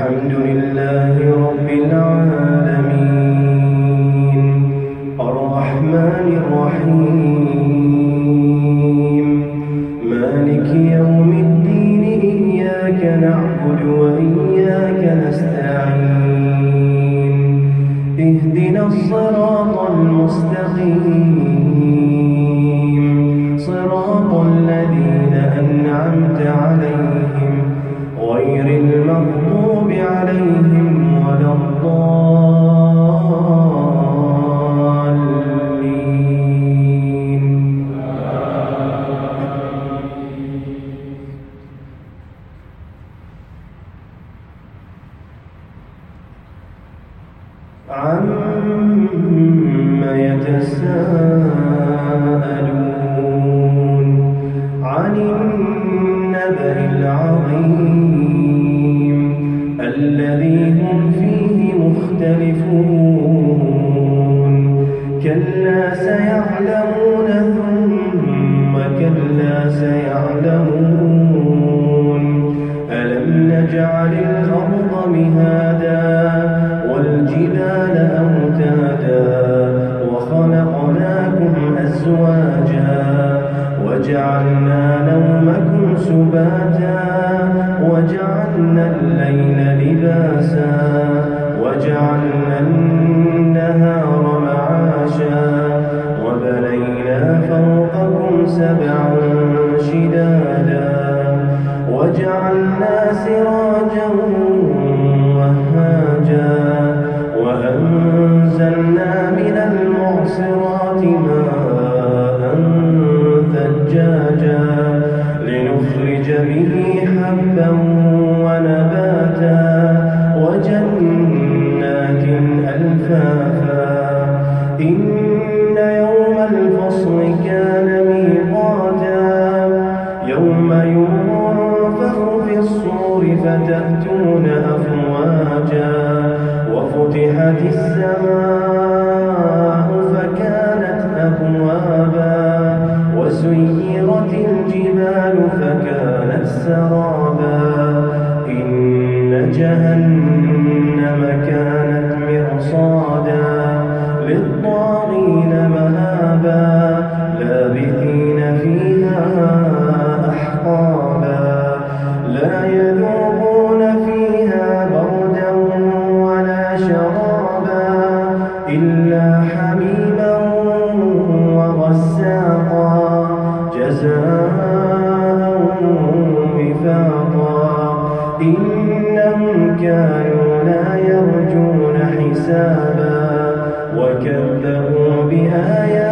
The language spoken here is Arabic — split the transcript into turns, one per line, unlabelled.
الحمد لله رب العالمين الرحمن الرحيم مالك يوم الدين إياك نعبد وإياك نستعين اهدنا الصراط المستقيم صراط الذين أنعمت عليهم غير المغضوب عليهم ولا الضالين عم يتساءلون عن النبأ العظيم الذي هم فيه مختلفون كلا سيعلمون ثم كلا سيعلمون ألم نجعل الأرض مهادا والجبال أوتادا وخلقناكم أزواجا وجعلنا نومكم سباتا وجعلنا الليل لباسا وجعلنا النهار معاشا وبنينا فوقكم سبعا شدادا وجعلنا سراجا وهاجا وأنزلنا من المعصرات ماء ثجاجا لنخرج به حبا ونباتا وجنات ألفافا إن يوم الفصل كان ميقاتا يوم ينفخ في الصور فتأتون أفواجا وفتحت السماء فكانت أبوابا وسيرت الجبال فكانت سرابا إن جهنم كانت مرصادا للطاغين مآبا لابثين فيها أحقابا لا يذوقون فيها بردا ولا شرابا إلا حميما وغساقا جزاء وفاقا إنهم كانوا لا يرجون حسابا وكذبوا بآياتنا